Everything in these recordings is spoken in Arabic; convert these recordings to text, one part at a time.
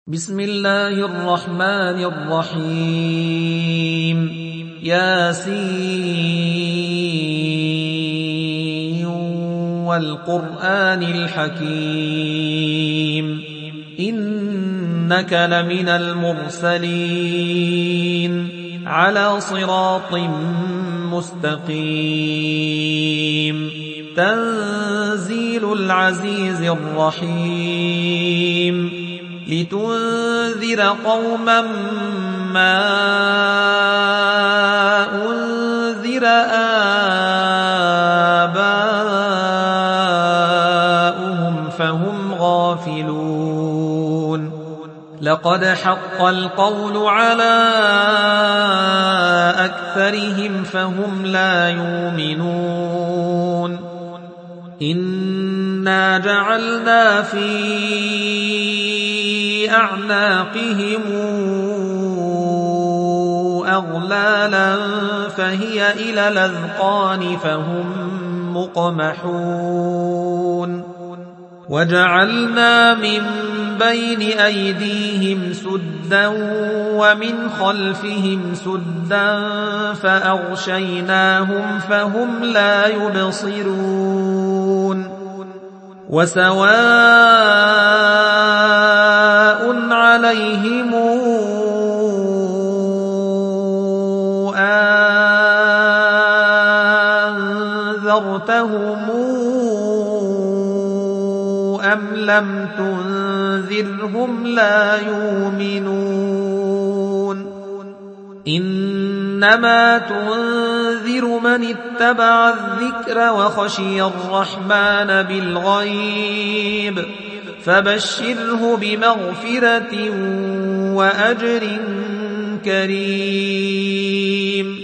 بسم الله الرحمن الرحيم ياسين والقرآن الحكيم إنك لمن المرسلين على صراط مستقيم تنزيل العزيز الرحيم لتنذر قوما ما أنذر آباؤهم فهم غافلون لقد حق القول على أكثرهم فهم لا يؤمنون إنا جعلنا في أعناقهم أغلالا فهي إلى الأذقان فهم مقمحون وجعلنا من بين أيديهم سدا ومن خلفهم سدا فأغشيناهم فهم لا يبصرون وسواء عليهم أنذرتهم أم لم تنذرهم لا يؤمنون إنما تنذر من اتبع الذكر وخشي الرحمن بالغيب فبشره بمغفرة وأجر كريم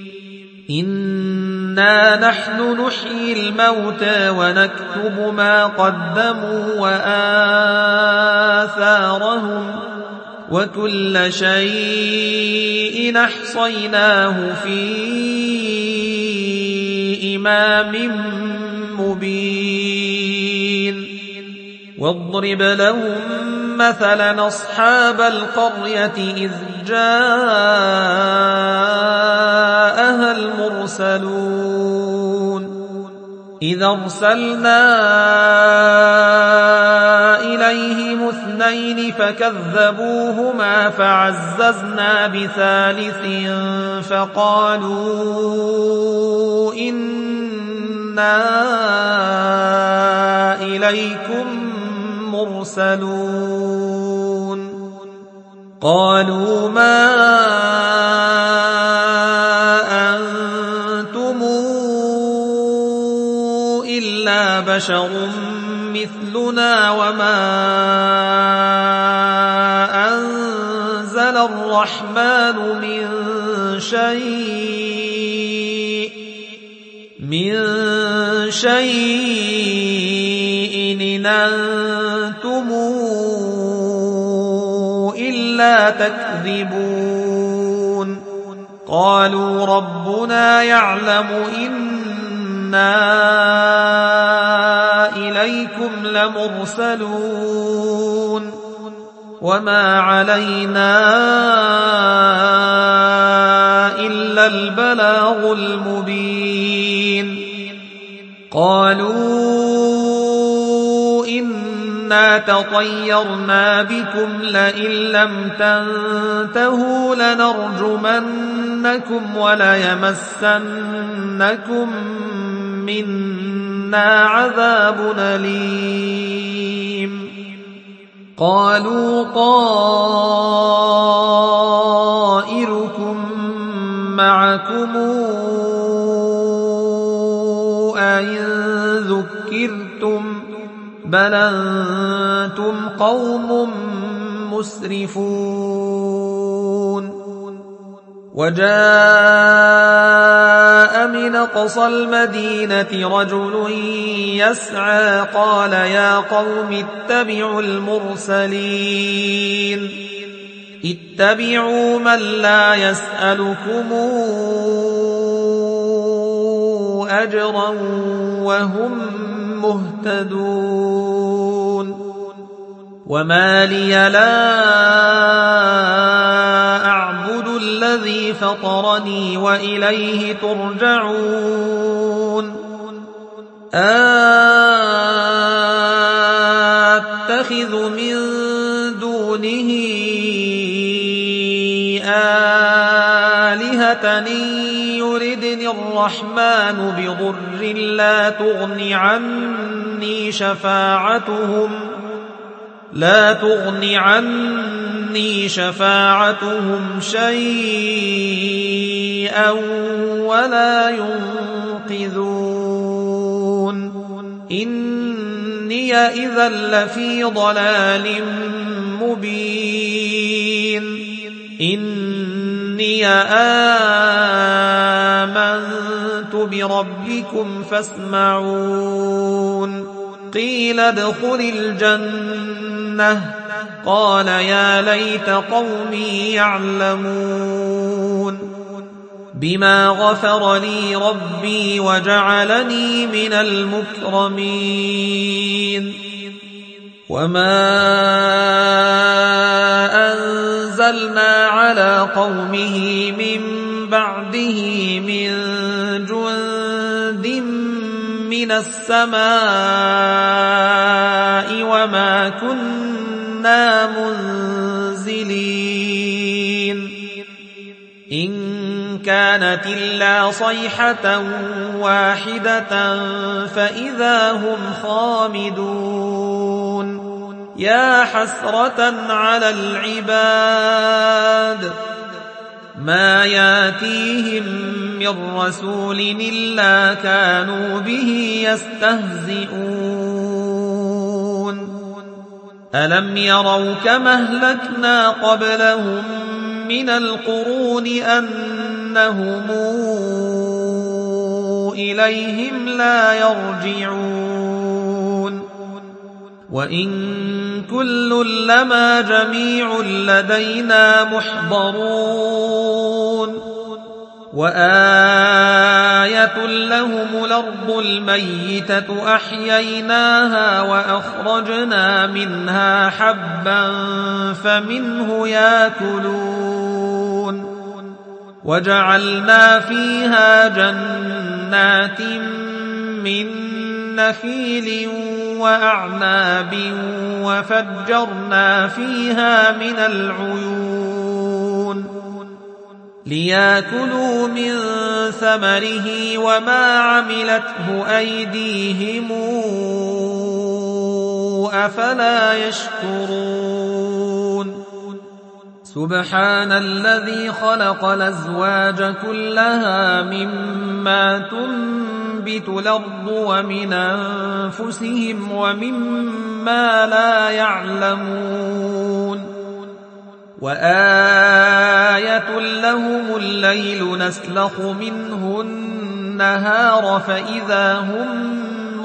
إنا نحن نحيي الموتى ونكتب ما قدموا وآثارهم وكل شيء أحصيناه في إمام مبين واضرب لهم مثلا أصحاب القرية إذ جاءها المرسلون إذ أرسلنا إليهم اثنين فكذبوهما فعززنا بثالث فقالوا إنا إليكم مرسلون قالوا ما أنتم إلا بشر مثلنا وما أنزل الرحمن من شيء إن أنتم إلا تكذبون قالوا ربنا يعلم إنا إليكم لمرسلون وما علينا إلا البلاغ المبين قالوا إنا تطيرنا بكم لئن لم تنتهوا لنرجمنكم وليمسنكم منا عذاب أليم قالوا طائركم معكم أئن ذكرتم بل أنتم قوم مسرفون وجاء من أقصى المدينة رجل يسعى قال يا قوم اتبعوا المرسلين اتبعوا من لا يسألكم أجرا وهم مهتدون وما لي لا أعبد الذي فطرني وإليه ترجعون أتخذ من دونه آلهة يردني الرحمن بضر لا تغن عني شفاعتهم شيئا ولا ينقذون إني إذا لفي ضلال مبين إني آمنت بربكم فاسمعون قيل ادخل الجنة قال يا ليت قومي يعلمون بما غفر لي ربي وجعلني من المكرمين وما أنزلنا على قومه من بعده من جند من السماء وما كنا منزلين إن كانت إلا صيحة واحدة فإذا هم خامدون يا حسرة على العباد ما ياتيهم من رسول إلا كانوا به يستهزئون ألم يروا كما أهلكنا قبلهم من القرون أنهم إليهم لا يرجعون وإن كل لما جميع لدينا محضرون وآية لهم الأرض الميتة أحييناها وأخرجنا منها حبا فمنه يأكلون وجعلنا فيها جنات من نخيل وأعناب وفجرنا فيها من العيون ليأكلوا من ثمره وما عملته أيديهم أفلا يشكرون سبحان الذي خلق الأزواج كلها مما تنبت الأرض ومن أنفسهم ومما لا يعلمون وآية لهم الليل نسلخ منه النهار فإذا هم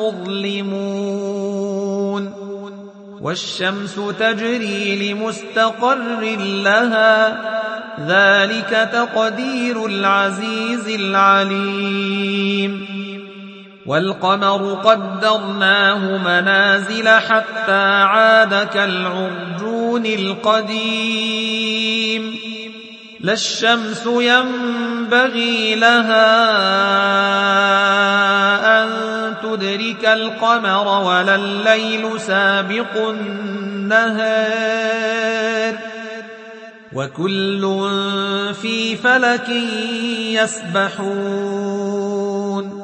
مظلمون والشمس تجري لمستقر لها ذلك تقدير العزيز العليم والقمر قدرناه منازل حتى عاد كالعرجون القديم لا الشمس ينبغي لها أن تدرك القمر ولا الليل سابق النهار وكل في فلك يسبحون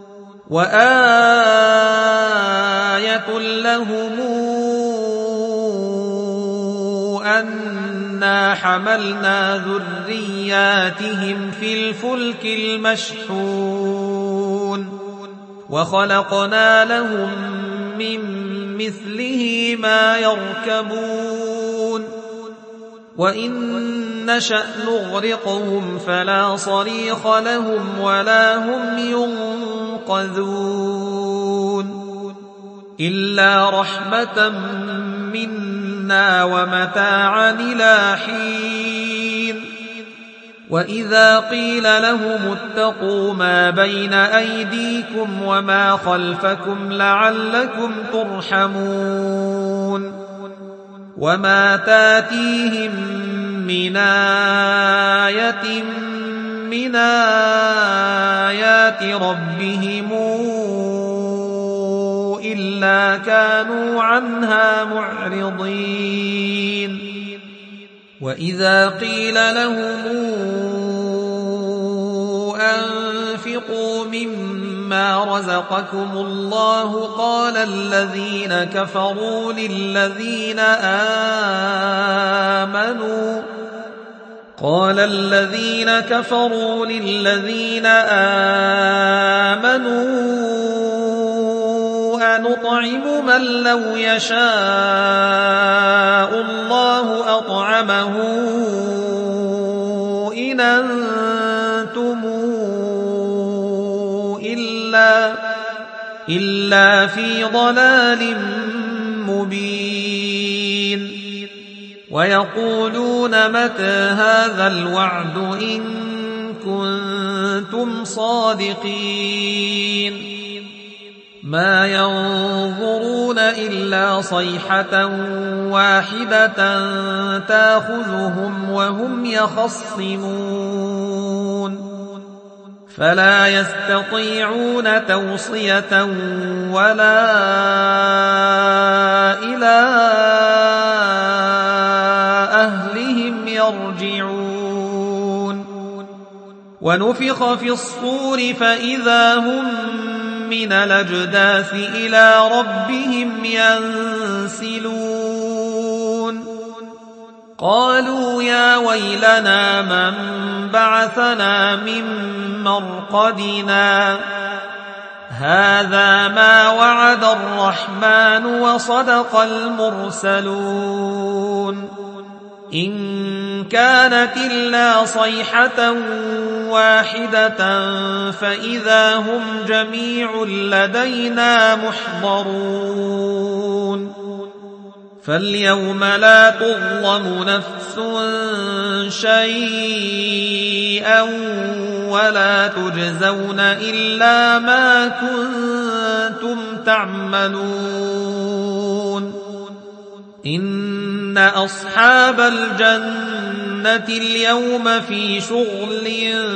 وآية لهم أنا حملنا ذرياتهم في الفلك المشحون وخلقنا لهم من مثله ما يركبون وإن نشأ نغرقهم فلا صريخ لهم ولا هم ينقذون إلا رحمة منا ومتاعا إلى حين وإذا قيل لهم اتقوا ما بين أيديكم وما خلفكم لعلكم ترحمون وما تاتيهم من آية من آيات ربهم إلا كانوا عنها معرضين وإذا قيل لهم أنفقوا مما رزقكم الله قال الذين كفروا للذين آمنوا أنطعم من لو يشاء الله أطعمه إن أنتم إلا في ضلال مبين ويقولون متى هذا الوعد إن كنتم صادقين ما ينظرون إلا صيحة واحدة تأخذهم وهم يخصمون فلا يستطيعون توصية ولا إلى أهلهم يرجعون ونفخ في الصور فإذا هم من الأجداث إلى ربهم ينسلون قالوا يا ويلنا من بعثنا من مرقدنا هذا ما وعد الرحمن وصدق المرسلون إن كانت إلا صيحة واحدة فإذا هم جميع لدينا محضرون فاليوم لا تظلم نفس شيئا ولا تجزون إلا ما كنتم تعملون إن أصحاب الجنة اليوم في شغل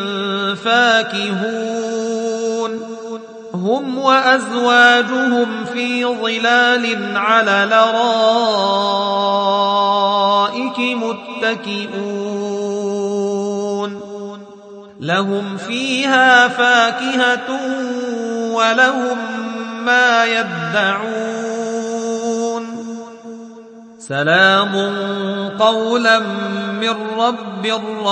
فاكهون هم وأزواجهم في ظلال على الأرائك متكئون لهم فيها فاكهة ولهم ما يدعون سلام قولا من رب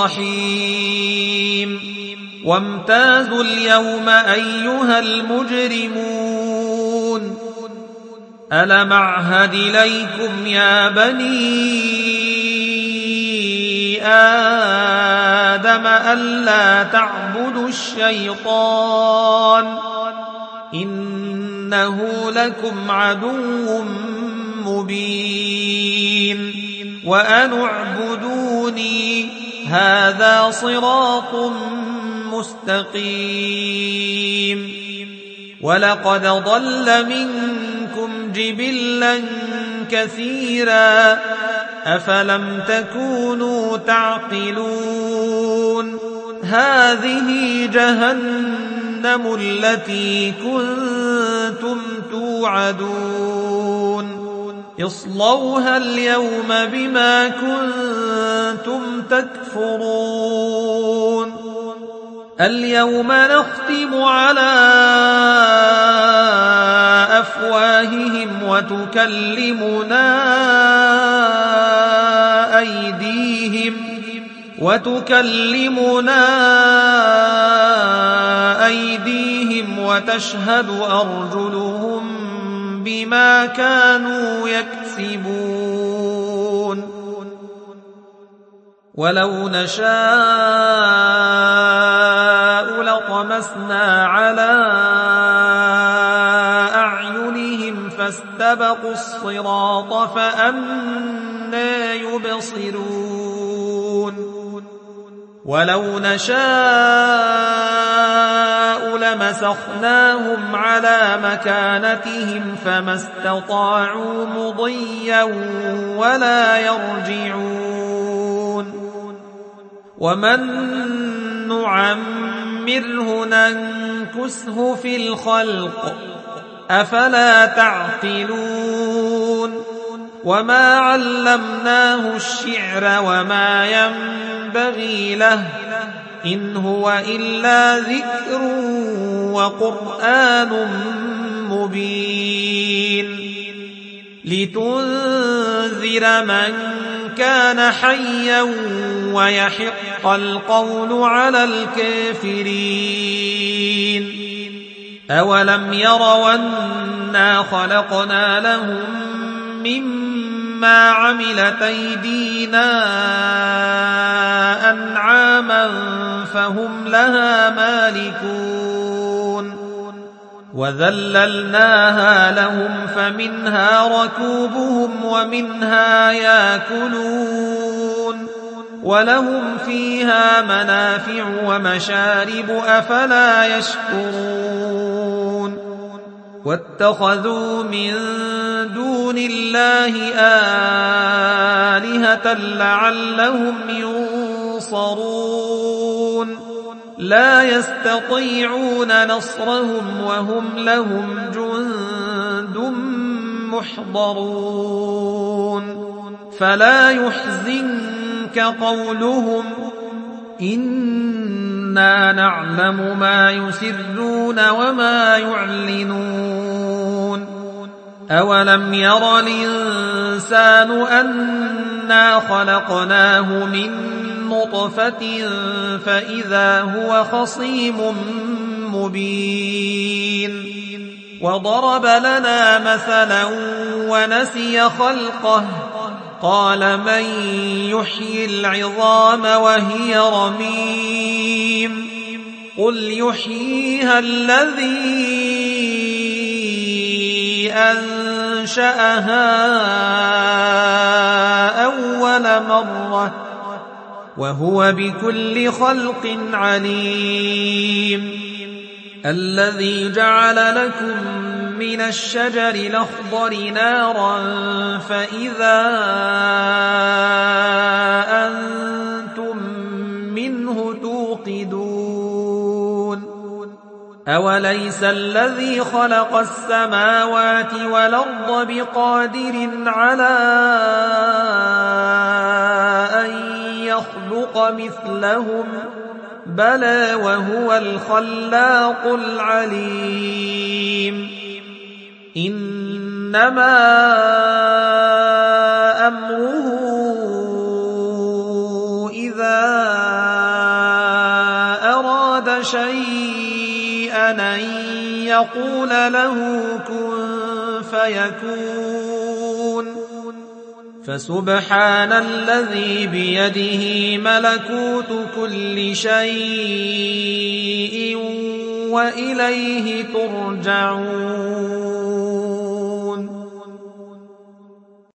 رحيم وامتازوا اليوم أيها المجرمون ألم أعهد إليكم يا بني آدم ألا تعبدوا الشيطان إنه لكم عدو مبين وأن اعبدوني هذا صراط مستقيم ولقد ضل منكم جبلا كثيرا أفلم تكونوا تعقلون هذه جهنم التي كنتم توعدون اصلوها اليوم بما كنتم تكفرون اليوم نختم على أفواههم وتكلمنا أيديهم وتشهد أرجلهم بما كانوا يكسبون ولو نشاء لطمسنا على أعينهم فاستبقوا الصراط فأنى يبصرون ولو نشاء لمسخناهم على مكانتهم فما استطاعوا مضيا ولا يرجعون ومن نعمره ننكسه في الخلق أفلا تعقلون وما علمناه الشعر وما ينبغي له إن هو إلا ذكر وقرآن مبين لتنذر من كان حيا ويحق القول على الكافرين أولم يروا أنا خلقنا لهم مما عملت أيدينا أنعاما فهم لها مالكون وذللناها لهم فمنها ركوبهم ومنها يأكلون ولهم فيها منافع ومشارب أفلا يشكرون واتخذوا من دون الله آلهة لعلهم ينصرون لا يستطيعون نصرهم وهم لهم جند محضرون فلا يحزنك قولهم إنا نعلم ما يسرون وما يعلنون أولم ير الإنسان أنا خلقناه من نطفة فإذا هو خصيم مبين وضرب لنا مثلا ونسي خلقه قال من يحيي العظام وهي رميم قل يحييها الذي أنشأها أول مرة وهو بكل خلق عليم الذي جعل لكم من الشجر الأخضر نارا فإذا أنتم منه توقدون أوليس الذي خلق السماوات والأرض بقادر على أن يخلق مثلهم بلى وهو الخلاق العليم إنما أمره إذا أراد شيئا أن يقول له كن فيكون فسبحان الذي بيده ملكوت كل شيء وإليه ترجعون